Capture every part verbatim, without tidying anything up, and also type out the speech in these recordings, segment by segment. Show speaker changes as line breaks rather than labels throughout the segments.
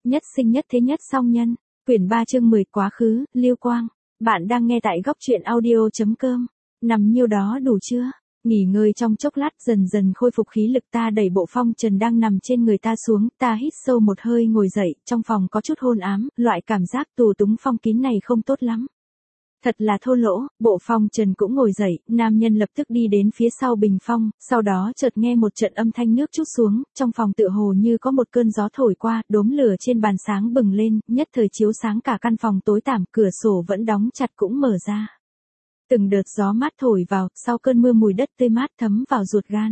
Nhất sinh nhất thế nhất song nhân. Quyển ba chương mười quá khứ, Lưu Quang. Bạn đang nghe tại góc truyện audio.com. Nằm nhiêu đó đủ chưa? Nghỉ ngơi trong chốc lát dần dần khôi phục khí lực, ta đẩy bộ phong trần đang nằm trên người ta xuống, ta hít sâu một hơi ngồi dậy, trong phòng có chút hôn ám, loại cảm giác tù túng phong kín này không tốt lắm. Thật là thô lỗ, bộ phong trần cũng ngồi dậy, nam nhân lập tức đi đến phía sau bình phong, sau đó chợt nghe một trận âm thanh nước trút xuống, trong phòng tựa hồ như có một cơn gió thổi qua, đốm lửa trên bàn sáng bừng lên, nhất thời chiếu sáng cả căn phòng tối tăm, cửa sổ vẫn đóng chặt cũng mở ra. Từng đợt gió mát thổi vào, sau cơn mưa mùi đất tươi mát thấm vào ruột gan.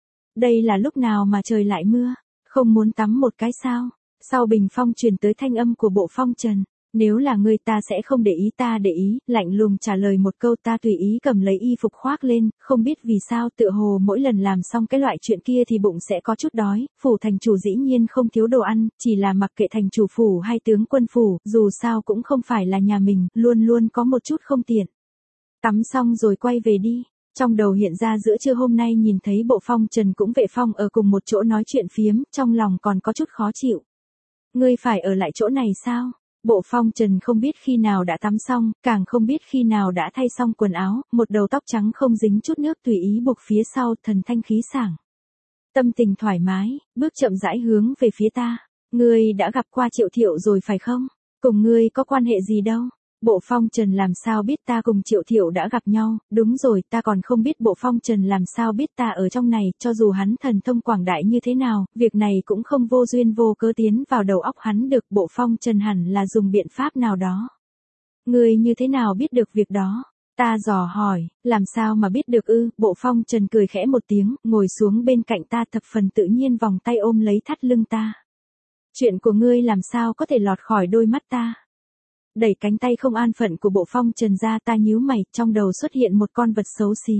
Đây là lúc nào mà trời lại mưa, không muốn tắm một cái sao? Sau bình phong truyền tới thanh âm của bộ phong trần. Nếu là ngươi ta sẽ không để ý, ta để ý, lạnh lùng trả lời một câu, ta tùy ý cầm lấy y phục khoác lên, không biết vì sao tựa hồ mỗi lần làm xong cái loại chuyện kia thì bụng sẽ có chút đói, phủ thành chủ dĩ nhiên không thiếu đồ ăn, chỉ là mặc kệ thành chủ phủ hay tướng quân phủ, dù sao cũng không phải là nhà mình, luôn luôn có một chút không tiện. Tắm xong rồi quay về đi. Trong đầu hiện ra giữa trưa hôm nay nhìn thấy bộ phong trần cũng vệ phong ở cùng một chỗ nói chuyện phiếm, trong lòng còn có chút khó chịu. Ngươi phải ở lại chỗ này sao? Bộ phong trần không biết khi nào đã tắm xong, càng không biết khi nào đã thay xong quần áo, một đầu tóc trắng không dính chút nước tùy ý buộc phía sau, thần thanh khí sảng. Tâm tình thoải mái, bước chậm rãi hướng về phía ta. Ngươi đã gặp qua Triệu Thiệu rồi phải không? Cùng ngươi có quan hệ gì đâu? Bộ phong trần làm sao biết ta cùng Triệu Thiệu đã gặp nhau, đúng rồi, ta còn không biết bộ phong trần làm sao biết ta ở trong này, cho dù hắn thần thông quảng đại như thế nào, việc này cũng không vô duyên vô cớ tiến vào đầu óc hắn được, bộ phong trần hẳn là dùng biện pháp nào đó. Ngươi như thế nào biết được việc đó? Ta dò hỏi, làm sao mà biết được ư? Bộ phong trần cười khẽ một tiếng, ngồi xuống bên cạnh ta thập phần tự nhiên vòng tay ôm lấy thắt lưng ta. Chuyện của ngươi làm sao có thể lọt khỏi đôi mắt ta? Đẩy cánh tay không an phận của bộ phong trần ra, ta nhíu mày, trong đầu xuất hiện một con vật xấu xí.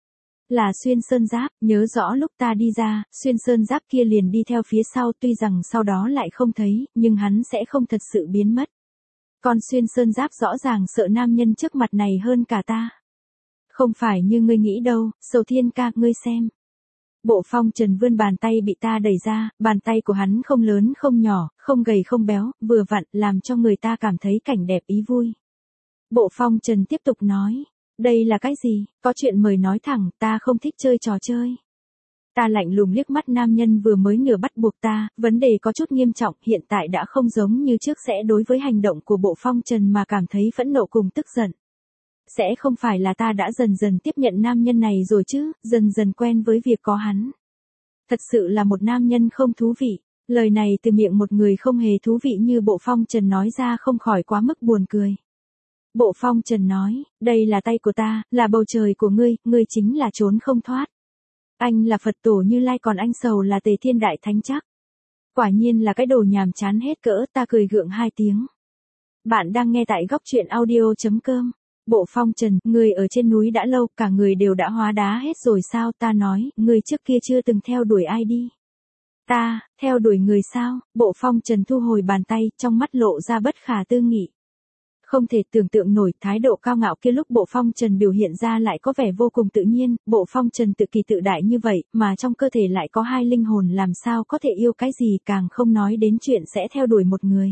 Là xuyên sơn giáp, nhớ rõ lúc ta đi ra, xuyên sơn giáp kia liền đi theo phía sau, tuy rằng sau đó lại không thấy, nhưng hắn sẽ không thật sự biến mất. Con xuyên sơn giáp rõ ràng sợ nam nhân trước mặt này hơn cả ta. Không phải như ngươi nghĩ đâu, Sầu Thiên ca, ngươi xem. Bộ phong trần vươn bàn tay bị ta đẩy ra, bàn tay của hắn không lớn không nhỏ, không gầy không béo, vừa vặn, làm cho người ta cảm thấy cảnh đẹp ý vui. Bộ phong trần tiếp tục nói, đây là cái gì, có chuyện mời nói thẳng, ta không thích chơi trò chơi. Ta lạnh lùng liếc mắt nam nhân vừa mới nửa bắt buộc ta, vấn đề có chút nghiêm trọng, hiện tại đã không giống như trước sẽ đối với hành động của bộ phong trần mà cảm thấy phẫn nộ cùng tức giận. Sẽ không phải là ta đã dần dần tiếp nhận nam nhân này rồi chứ, dần dần quen với việc có hắn. Thật sự là một nam nhân không thú vị, lời này từ miệng một người không hề thú vị như bộ phong trần nói ra không khỏi quá mức buồn cười. Bộ phong trần nói, đây là tay của ta, là bầu trời của ngươi, ngươi chính là trốn không thoát. Anh là Phật tổ Như Lai còn anh Sầu là Tề Thiên Đại Thánh chắc. Quả nhiên là cái đồ nhàm chán hết cỡ, ta cười gượng hai tiếng. Bạn đang nghe tại góc truyện audio.com. Bộ phong trần, người ở trên núi đã lâu, cả người đều đã hóa đá hết rồi sao? Ta nói, người trước kia chưa từng theo đuổi ai đi. Ta, theo đuổi người sao? Bộ phong trần thu hồi bàn tay, trong mắt lộ ra bất khả tư nghị. Không thể tưởng tượng nổi thái độ cao ngạo kia lúc bộ phong trần biểu hiện ra lại có vẻ vô cùng tự nhiên, bộ phong trần tự kỳ tự đại như vậy, mà trong cơ thể lại có hai linh hồn, làm sao có thể yêu cái gì, càng không nói đến chuyện sẽ theo đuổi một người.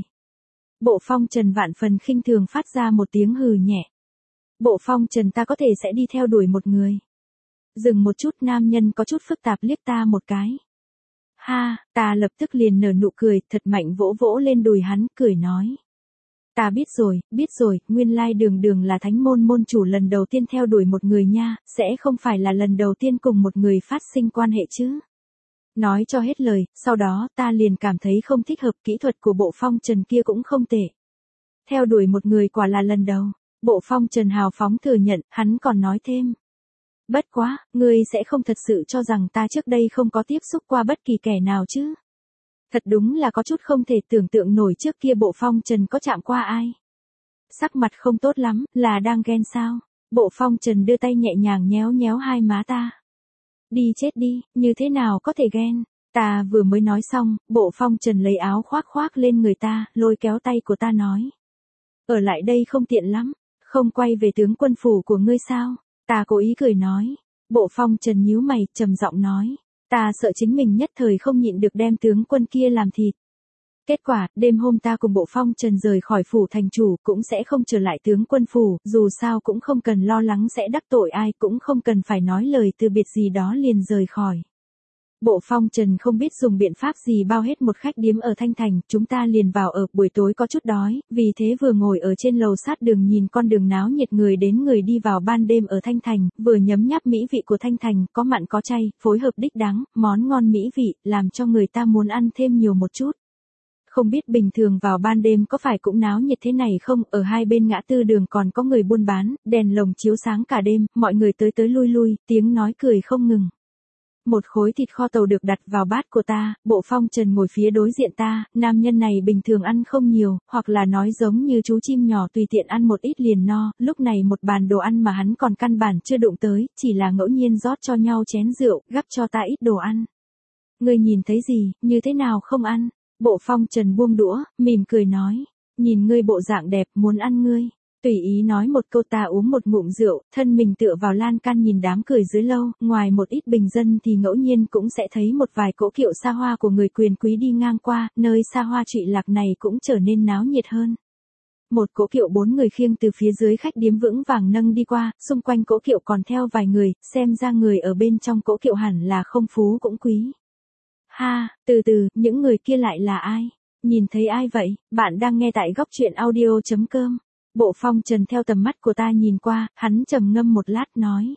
Bộ phong trần vạn phần khinh thường phát ra một tiếng hừ nhẹ. Bộ phong trần, ta có thể sẽ đi theo đuổi một người. Dừng một chút, nam nhân có chút phức tạp liếc ta một cái. Ha, ta lập tức liền nở nụ cười, thật mạnh vỗ vỗ lên đùi hắn, cười nói. Ta biết rồi, biết rồi, nguyên lai đường đường là thánh môn môn chủ lần đầu tiên theo đuổi một người nha, sẽ không phải là lần đầu tiên cùng một người phát sinh quan hệ chứ. Nói cho hết lời, sau đó ta liền cảm thấy không thích hợp, kỹ thuật của bộ phong trần kia cũng không tệ. Theo đuổi một người quả là lần đầu. Bộ phong trần hào phóng thừa nhận, hắn còn nói thêm. Bất quá, ngươi sẽ không thật sự cho rằng ta trước đây không có tiếp xúc qua bất kỳ kẻ nào chứ. Thật đúng là có chút không thể tưởng tượng nổi trước kia bộ phong trần có chạm qua ai. Sắc mặt không tốt lắm, là đang ghen sao? Bộ phong trần đưa tay nhẹ nhàng nhéo nhéo hai má ta. Đi chết đi, như thế nào có thể ghen? Ta vừa mới nói xong, bộ phong trần lấy áo khoác khoác lên người ta, lôi kéo tay của ta nói. Ở lại đây không tiện lắm. Không quay về tướng quân phủ của ngươi sao? Ta cố ý cười nói. Bộ phong trần nhíu mày, trầm giọng nói. Ta sợ chính mình nhất thời không nhịn được đem tướng quân kia làm thịt. Kết quả, đêm hôm ta cùng Bộ Phong Trần rời khỏi phủ thành chủ, cũng sẽ không trở lại tướng quân phủ, dù sao cũng không cần lo lắng sẽ đắc tội ai, cũng không cần phải nói lời từ biệt gì đó liền rời khỏi. Bộ Phong Trần không biết dùng biện pháp gì bao hết một khách điếm ở Thanh Thành, chúng ta liền vào ở, buổi tối có chút đói, vì thế vừa ngồi ở trên lầu sát đường nhìn con đường náo nhiệt người đến người đi vào ban đêm ở Thanh Thành, vừa nhấm nháp mỹ vị của Thanh Thành, có mặn có chay, phối hợp đích đáng, món ngon mỹ vị, làm cho người ta muốn ăn thêm nhiều một chút. Không biết bình thường vào ban đêm có phải cũng náo nhiệt thế này không, ở hai bên ngã tư đường còn có người buôn bán, đèn lồng chiếu sáng cả đêm, mọi người tới tới lui lui, tiếng nói cười không ngừng. Một khối thịt kho tàu được đặt vào bát của ta, Bộ Phong Trần ngồi phía đối diện ta, nam nhân này bình thường ăn không nhiều, hoặc là nói giống như chú chim nhỏ tùy tiện ăn một ít liền no, lúc này một bàn đồ ăn mà hắn còn căn bản chưa đụng tới, chỉ là ngẫu nhiên rót cho nhau chén rượu, gắp cho ta ít đồ ăn. Ngươi nhìn thấy gì, như thế nào không ăn? Bộ Phong Trần buông đũa, mỉm cười nói, nhìn ngươi bộ dạng đẹp, muốn ăn ngươi. Tùy ý nói một câu, ta uống một ngụm rượu, thân mình tựa vào lan can nhìn đám cười dưới lâu, ngoài một ít bình dân thì ngẫu nhiên cũng sẽ thấy một vài cỗ kiệu xa hoa của người quyền quý đi ngang qua, nơi xa hoa trụy lạc này cũng trở nên náo nhiệt hơn. Một cỗ kiệu bốn người khiêng từ phía dưới khách điếm vững vàng nâng đi qua, xung quanh cỗ kiệu còn theo vài người, xem ra người ở bên trong cỗ kiệu hẳn là không phú cũng quý. Ha, từ từ, những người kia lại là ai? Nhìn thấy ai vậy? Bạn đang nghe tại góc truyện audio chấm com. Bộ Phong Trần theo tầm mắt của ta nhìn qua, hắn trầm ngâm một lát nói.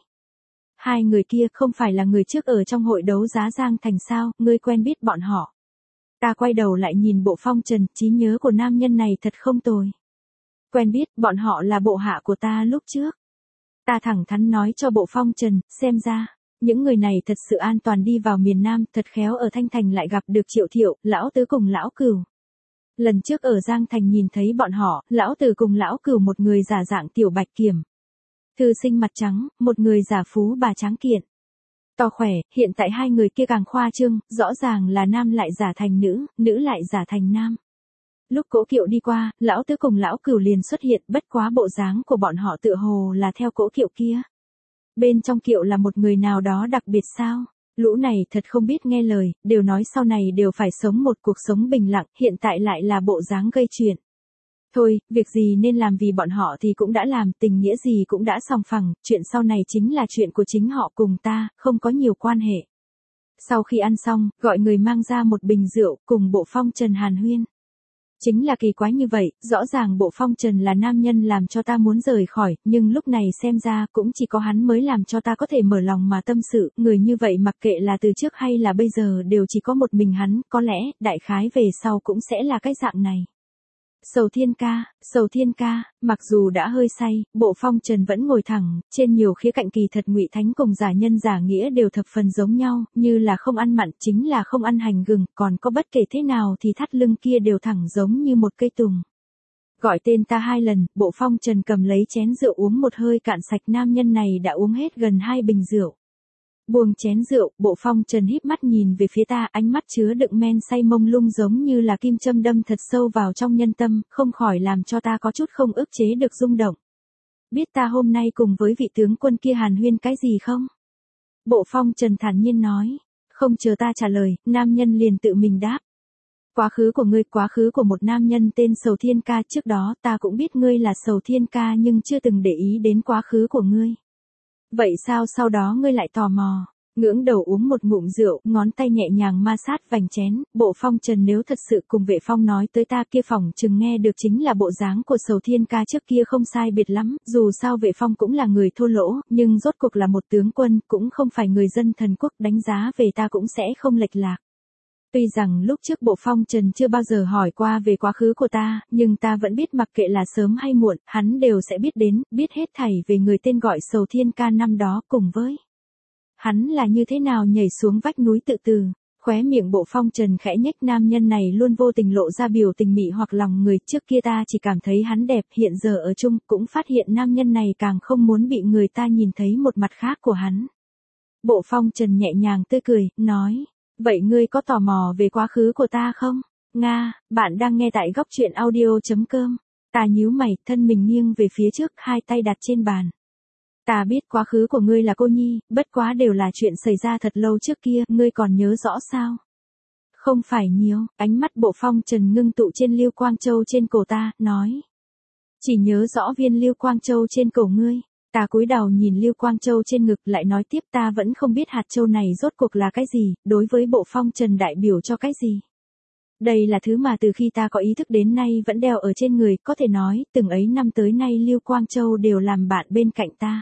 Hai người kia không phải là người trước ở trong hội đấu giá Giang Thành sao, ngươi quen biết bọn họ. Ta quay đầu lại nhìn Bộ Phong Trần, trí nhớ của nam nhân này thật không tồi. Quen biết, bọn họ là bộ hạ của ta lúc trước. Ta thẳng thắn nói cho Bộ Phong Trần, xem ra, những người này thật sự an toàn đi vào miền Nam, thật khéo ở Thanh Thành lại gặp được Triệu Thiệu, Lão Tứ cùng Lão Cửu. Lần trước ở Giang Thành nhìn thấy bọn họ, Lão Tử cùng Lão Cửu một người giả dạng tiểu bạch kiểm. Thư sinh mặt trắng, một người giả phú bà tráng kiện. To khỏe, hiện tại hai người kia càng khoa trương, rõ ràng là nam lại giả thành nữ, nữ lại giả thành nam. Lúc cỗ kiệu đi qua, Lão Tứ cùng Lão Cửu liền xuất hiện, bất quá bộ dáng của bọn họ tựa hồ là theo cỗ kiệu kia. Bên trong kiệu là một người nào đó đặc biệt sao? Lũ này thật không biết nghe lời, đều nói sau này đều phải sống một cuộc sống bình lặng, hiện tại lại là bộ dáng gây chuyện. Thôi, việc gì nên làm vì bọn họ thì cũng đã làm, tình nghĩa gì cũng đã sòng phẳng, chuyện sau này chính là chuyện của chính họ cùng ta, không có nhiều quan hệ. Sau khi ăn xong, gọi người mang ra một bình rượu, cùng Bộ Phong Trần hàn huyên. Chính là kỳ quái như vậy, rõ ràng Bộ Phong Trần là nam nhân làm cho ta muốn rời khỏi, nhưng lúc này xem ra cũng chỉ có hắn mới làm cho ta có thể mở lòng mà tâm sự, người như vậy mặc kệ là từ trước hay là bây giờ đều chỉ có một mình hắn, có lẽ, đại khái về sau cũng sẽ là cái dạng này. Sầu Thiên ca, Sầu Thiên ca, mặc dù đã hơi say, Bộ Phong Trần vẫn ngồi thẳng, trên nhiều khía cạnh kỳ thật Ngụy Thánh cùng giả nhân giả nghĩa đều thập phần giống nhau, như là không ăn mặn chính là không ăn hành gừng, còn có bất kể thế nào thì thắt lưng kia đều thẳng giống như một cây tùng. Gọi tên ta hai lần, Bộ Phong Trần cầm lấy chén rượu uống một hơi cạn sạch, nam nhân này đã uống hết gần hai bình rượu. Buông chén rượu, Bộ Phong Trần híp mắt nhìn về phía ta, ánh mắt chứa đựng men say mông lung giống như là kim châm đâm thật sâu vào trong nhân tâm, không khỏi làm cho ta có chút không ức chế được rung động. Biết ta hôm nay cùng với vị tướng quân kia hàn huyên cái gì không? Bộ Phong Trần thản nhiên nói, không chờ ta trả lời, nam nhân liền tự mình đáp. Quá khứ của ngươi, quá khứ của một nam nhân tên Sầu Thiên ca, trước đó ta cũng biết ngươi là Sầu Thiên ca nhưng chưa từng để ý đến quá khứ của ngươi. Vậy sao sau đó ngươi lại tò mò? Ngưỡng đầu uống một ngụm rượu, ngón tay nhẹ nhàng ma sát vành chén, Bộ Phong Trần nếu thật sự cùng Vệ Phong nói tới ta kia phòng chừng nghe được chính là bộ dáng của Sầu Thiên ca trước kia không sai biệt lắm, dù sao Vệ Phong cũng là người thô lỗ, nhưng rốt cuộc là một tướng quân, cũng không phải người dân thần quốc, đánh giá về ta cũng sẽ không lệch lạc. Tuy rằng lúc trước Bộ Phong Trần chưa bao giờ hỏi qua về quá khứ của ta, nhưng ta vẫn biết mặc kệ là sớm hay muộn, hắn đều sẽ biết đến, biết hết thảy về người tên gọi Sầu Thiên ca năm đó cùng với hắn là như thế nào nhảy xuống vách núi tự tử. Khóe miệng Bộ Phong Trần khẽ nhếch, nam nhân này luôn vô tình lộ ra biểu tình mị hoặc lòng người, trước kia ta chỉ cảm thấy hắn đẹp, hiện giờ ở chung cũng phát hiện nam nhân này càng không muốn bị người ta nhìn thấy một mặt khác của hắn. Bộ Phong Trần nhẹ nhàng tươi cười, nói, vậy ngươi có tò mò về quá khứ của ta không? Nga, bạn đang nghe tại góc truyện audio chấm com. Ta nhíu mày, thân mình nghiêng về phía trước, hai tay đặt trên bàn. Ta biết quá khứ của ngươi là cô nhi, bất quá đều là chuyện xảy ra thật lâu trước kia, ngươi còn nhớ rõ sao? Không phải nhiều, ánh mắt Bộ Phong Trần ngưng tụ trên Lưu Quang Châu trên cổ ta, nói. Chỉ nhớ rõ viên Lưu Quang Châu trên cổ ngươi. Ta cúi đầu nhìn Lưu Quang Châu trên ngực lại nói tiếp ta vẫn không biết hạt châu này rốt cuộc là cái gì, đối với Bộ Phong Trần đại biểu cho cái gì. Đây là thứ mà từ khi ta có ý thức đến nay vẫn đeo ở trên người, có thể nói, từng ấy năm tới nay Lưu Quang Châu đều làm bạn bên cạnh ta.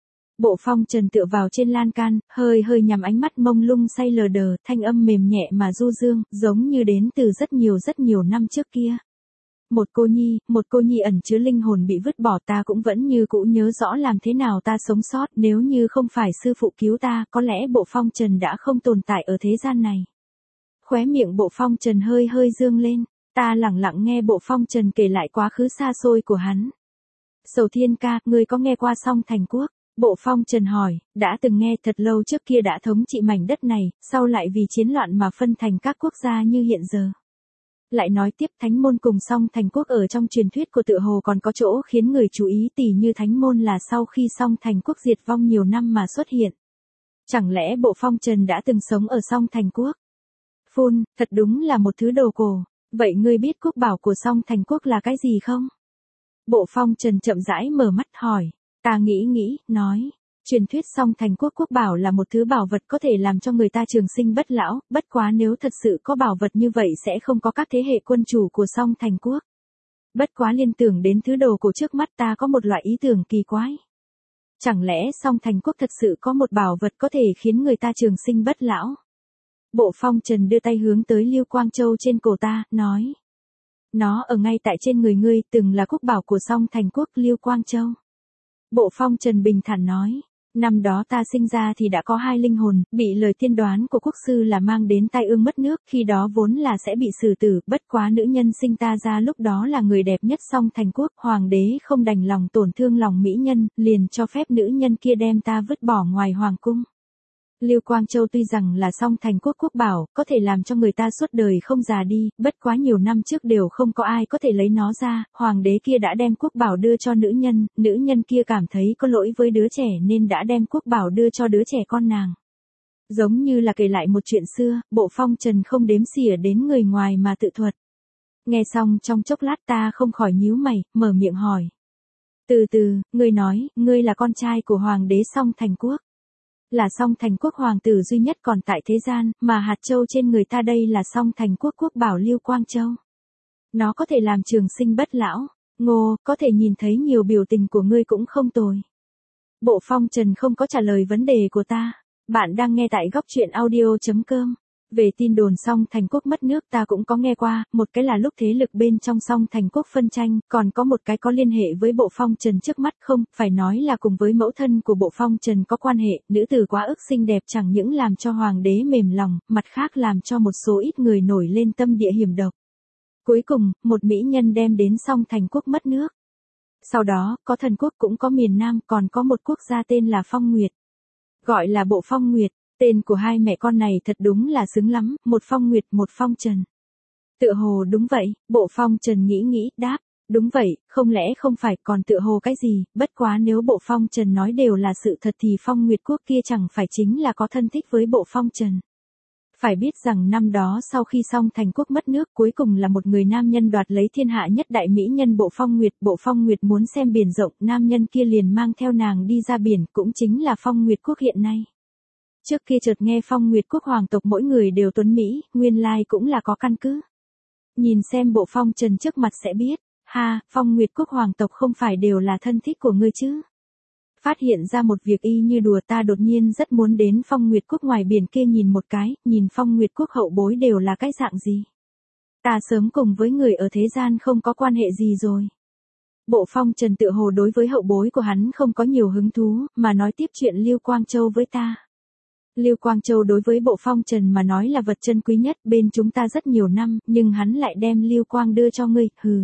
Bộ Phong Trần tựa vào trên lan can, hơi hơi nhắm ánh mắt mông lung say lờ đờ, thanh âm mềm nhẹ mà du dương, giống như đến từ rất nhiều rất nhiều năm trước kia. Một cô nhi, một cô nhi ẩn chứa linh hồn bị vứt bỏ ta cũng vẫn như cũ nhớ rõ làm thế nào ta sống sót, nếu như không phải sư phụ cứu ta, có lẽ Bộ Phong Trần đã không tồn tại ở thế gian này. Khóe miệng Bộ Phong Trần hơi hơi dương lên, ta lặng lặng nghe Bộ Phong Trần kể lại quá khứ xa xôi của hắn. Sầu Thiên ca, ngươi có nghe qua Song Thành Quốc? Bộ Phong Trần hỏi, đã từng nghe, thật lâu trước kia đã thống trị mảnh đất này, sau lại vì chiến loạn mà phân thành các quốc gia như hiện giờ. Lại nói tiếp Thánh Môn cùng Song Thành Quốc ở trong truyền thuyết của tựa hồ còn có chỗ khiến người chú ý, tỉ như Thánh Môn là sau khi Song Thành Quốc diệt vong nhiều năm mà xuất hiện. Chẳng lẽ Bộ Phong Trần đã từng sống ở Song Thành Quốc? Phun, thật đúng là một thứ đồ cổ. Vậy ngươi biết quốc bảo của Song Thành Quốc là cái gì không? Bộ Phong Trần chậm rãi mở mắt hỏi. Ta nghĩ nghĩ, nói. Truyền thuyết Song Thành Quốc quốc bảo là một thứ bảo vật có thể làm cho người ta trường sinh bất lão, bất quá nếu thật sự có bảo vật như vậy sẽ không có các thế hệ quân chủ của Song Thành Quốc. Bất quá liên tưởng đến thứ đồ cổ trước mắt ta có một loại ý tưởng kỳ quái. Chẳng lẽ Song Thành Quốc thật sự có một bảo vật có thể khiến người ta trường sinh bất lão? Bộ Phong Trần đưa tay hướng tới Lưu Quang Châu trên cổ ta, nói. Nó ở ngay tại trên người ngươi, từng là quốc bảo của Song Thành Quốc Lưu Quang Châu. Bộ Phong Trần bình thản nói. Năm đó ta sinh ra thì đã có hai linh hồn, bị lời tiên đoán của quốc sư là mang đến tai ương mất nước, khi đó vốn là sẽ bị xử tử, bất quá nữ nhân sinh ta ra lúc đó là người đẹp nhất Song Thành Quốc, hoàng đế không đành lòng tổn thương lòng mỹ nhân, liền cho phép nữ nhân kia đem ta vứt bỏ ngoài hoàng cung. Lưu Quang Châu tuy rằng là Song Thành Quốc quốc bảo, có thể làm cho người ta suốt đời không già đi, bất quá nhiều năm trước đều không có ai có thể lấy nó ra, hoàng đế kia đã đem quốc bảo đưa cho nữ nhân, nữ nhân kia cảm thấy có lỗi với đứa trẻ nên đã đem quốc bảo đưa cho đứa trẻ con nàng. Giống như là kể lại một chuyện xưa, Bộ Phong Trần không đếm xỉa đến người ngoài mà tự thuật. Nghe xong trong chốc lát ta không khỏi nhíu mày, mở miệng hỏi. Từ từ, ngươi nói, ngươi là con trai của hoàng đế Song Thành Quốc. Là Song Thành Quốc hoàng tử duy nhất còn tại thế gian, mà hạt châu trên người ta đây là Song Thành Quốc quốc bảo Lưu Quang Châu. Nó có thể làm trường sinh bất lão. Ngô, có thể nhìn thấy nhiều biểu tình của ngươi cũng không tồi. Bộ Phong Trần không có trả lời vấn đề của ta. Bạn đang nghe tại góc truyện audio chấm com. Về tin đồn Song Thành Quốc mất nước ta cũng có nghe qua, một cái là lúc thế lực bên trong Song Thành Quốc phân tranh, còn có một cái có liên hệ với Bộ Phong Trần trước mắt không, phải nói là cùng với mẫu thân của Bộ Phong Trần có quan hệ, nữ tử quá ức xinh đẹp chẳng những làm cho hoàng đế mềm lòng, mặt khác làm cho một số ít người nổi lên tâm địa hiểm độc. Cuối cùng, một mỹ nhân đem đến Song Thành Quốc mất nước. Sau đó, có thần quốc cũng có miền Nam, còn có một quốc gia tên là Phong Nguyệt. Gọi là Bộ Phong Nguyệt. Tên của hai mẹ con này thật đúng là xứng lắm, một Phong Nguyệt một Phong Trần. Tựa hồ đúng vậy, Bộ Phong Trần nghĩ nghĩ, đáp, đúng vậy, không lẽ không phải còn tựa hồ cái gì, bất quá nếu Bộ Phong Trần nói đều là sự thật thì Phong Nguyệt quốc kia chẳng phải chính là có thân thích với Bộ Phong Trần. Phải biết rằng năm đó sau khi Song Thành Quốc mất nước cuối cùng là một người nam nhân đoạt lấy thiên hạ nhất đại mỹ nhân Bộ Phong Nguyệt. Bộ Phong Nguyệt muốn xem biển rộng, nam nhân kia liền mang theo nàng đi ra biển, cũng chính là Phong Nguyệt quốc hiện nay. Trước kia chợt nghe Phong Nguyệt quốc hoàng tộc mỗi người đều tuấn Mỹ, nguyên lai cũng là có căn cứ. Nhìn xem Bộ Phong Trần trước mặt sẽ biết, ha, Phong Nguyệt quốc hoàng tộc không phải đều là thân thích của ngươi chứ. Phát hiện ra một việc y như đùa ta đột nhiên rất muốn đến Phong Nguyệt quốc ngoài biển kia nhìn một cái, nhìn Phong Nguyệt quốc hậu bối đều là cái dạng gì. Ta sớm cùng với người ở thế gian không có quan hệ gì rồi. Bộ Phong Trần tự hồ đối với hậu bối của hắn không có nhiều hứng thú, mà nói tiếp chuyện Lưu Quang Châu với ta. Lưu Quang Châu đối với Bộ Phong Trần mà nói là vật chân quý nhất bên chúng ta rất nhiều năm, nhưng hắn lại đem Lưu Quang đưa cho ngươi, hừ.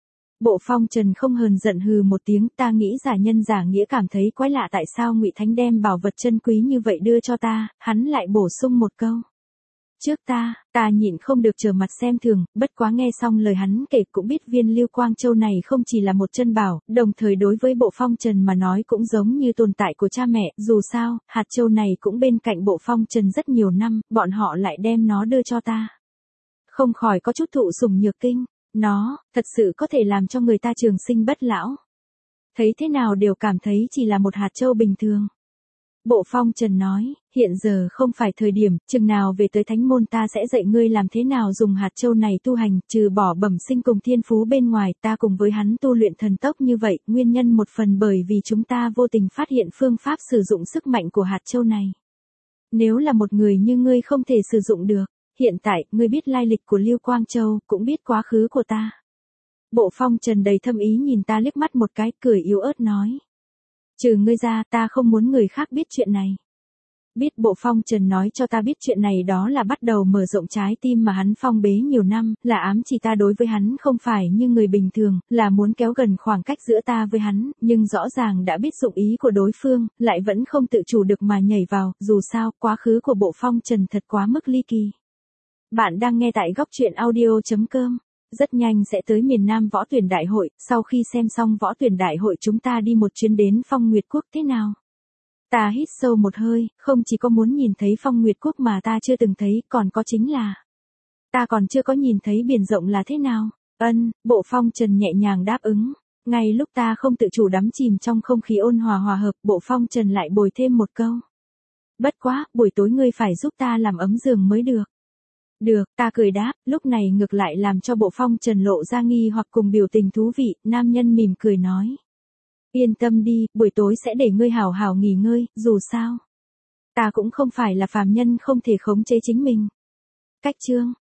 Bộ Phong Trần không hờn giận hừ một tiếng, ta nghĩ giả nhân giả nghĩa cảm thấy quái lạ tại sao Ngụy Thánh đem bảo vật chân quý như vậy đưa cho ta, hắn lại bổ sung một câu. Trước ta, ta nhịn không được trở mặt xem thường, bất quá nghe xong lời hắn kể cũng biết viên Lưu Quang Châu này không chỉ là một chân bảo, đồng thời đối với Bộ Phong Trần mà nói cũng giống như tồn tại của cha mẹ, dù sao, hạt châu này cũng bên cạnh Bộ Phong Trần rất nhiều năm, bọn họ lại đem nó đưa cho ta. không khỏi có chút thụ sủng nhược kinh. Nó, thật sự có thể làm cho người ta trường sinh bất lão. Thấy thế nào đều cảm thấy chỉ là một hạt châu bình thường. Bộ Phong Trần nói, hiện giờ không phải thời điểm, chừng nào về tới thánh môn ta sẽ dạy ngươi làm thế nào dùng hạt châu này tu hành, trừ bỏ bẩm sinh cùng thiên phú bên ngoài, ta cùng với hắn tu luyện thần tốc như vậy, nguyên nhân một phần bởi vì chúng ta vô tình phát hiện phương pháp sử dụng sức mạnh của hạt châu này. Nếu là một người như ngươi không thể sử dụng được, hiện tại, ngươi biết lai lịch của Lưu Quang Châu, cũng biết quá khứ của ta. Bộ Phong Trần đầy thâm ý nhìn ta liếc mắt một cái, cười yếu ớt nói. Trừ ngươi ra, ta không muốn người khác biết chuyện này. Biết Bộ Phong Trần nói cho ta biết chuyện này đó là bắt đầu mở rộng trái tim mà hắn phong bế nhiều năm, là ám chỉ ta đối với hắn không phải như người bình thường, là muốn kéo gần khoảng cách giữa ta với hắn, nhưng rõ ràng đã biết dụng ý của đối phương, lại vẫn không tự chủ được mà nhảy vào, dù sao, quá khứ của Bộ Phong Trần thật quá mức ly kỳ. Bạn đang nghe tại góc truyện audio chấm com. Rất nhanh sẽ tới miền Nam võ tuyển đại hội, sau khi xem xong võ tuyển đại hội chúng ta đi một chuyến đến Phong Nguyệt Quốc thế nào? Ta hít sâu một hơi, không chỉ có muốn nhìn thấy Phong Nguyệt Quốc mà ta chưa từng thấy, còn có chính là ta còn chưa có nhìn thấy biển rộng là thế nào. Ân, Bộ Phong Trần nhẹ nhàng đáp ứng. Ngay lúc ta không tự chủ đắm chìm trong không khí ôn hòa hòa hợp, Bộ Phong Trần lại bồi thêm một câu. Bất quá, buổi tối ngươi phải giúp ta làm ấm giường mới được. Được, ta cười đáp, lúc này ngược lại làm cho Bộ Phong Trần lộ ra nghi hoặc cùng biểu tình thú vị, nam nhân mỉm cười nói. Yên tâm đi, buổi tối sẽ để ngươi hảo hảo nghỉ ngơi, dù sao. Ta cũng không phải là phàm nhân không thể khống chế chính mình. Cách chương.